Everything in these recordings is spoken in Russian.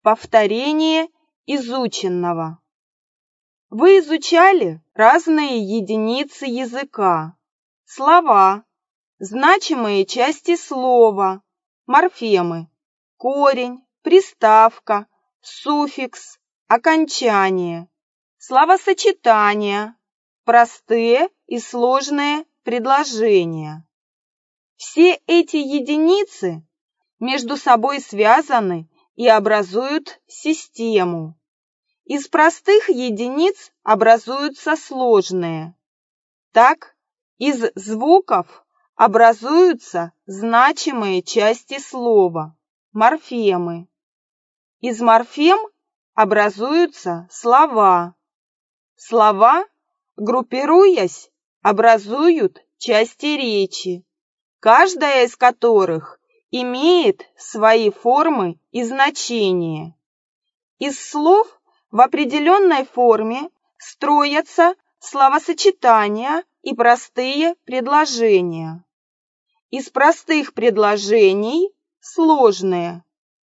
Повторение изученного. Вы изучали разные единицы языка, слова, значимые части слова, морфемы, корень, приставка, суффикс, окончание, словосочетания, простые и сложные предложения. Все эти единицы между собой связаны и образуют систему. Из простых единиц образуются сложные. Так, из звуков образуются значимые части слова, морфемы. Из морфем образуются слова. Слова, группируясь, образуют части речи, каждая из которых имеет свои формы и значения. Из слов в определенной форме строятся словосочетания и простые предложения. Из простых предложений – сложные.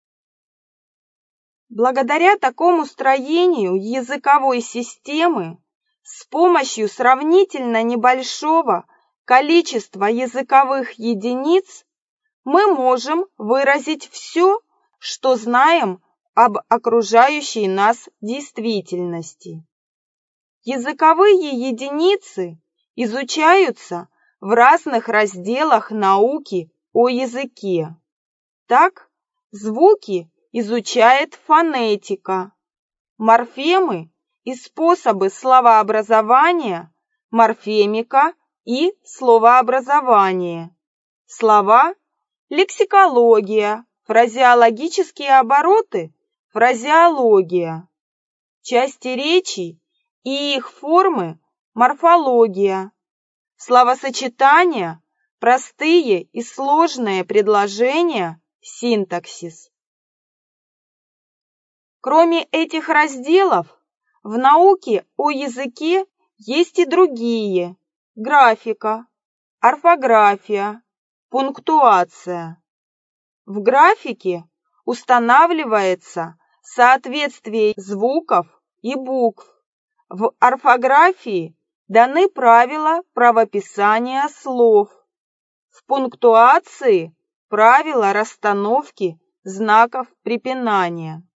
Благодаря такому строению языковой системы с помощью сравнительно небольшого количества языковых единиц мы можем выразить все, что знаем об окружающей нас действительности. Языковые единицы изучаются в разных разделах науки о языке. Так, звуки изучает фонетика, морфемы и способы словообразования, морфемика и словообразование, слова, лексикология, фразеологические обороты, фразеология, части речи и их формы, морфология, словосочетания, простые и сложные предложения, синтаксис. Кроме этих разделов, в науке о языке есть и другие – графика, орфография, пунктуация. В графике устанавливается соответствие звуков и букв. В орфографии даны правила правописания слов. В пунктуации – правила расстановки знаков препинания.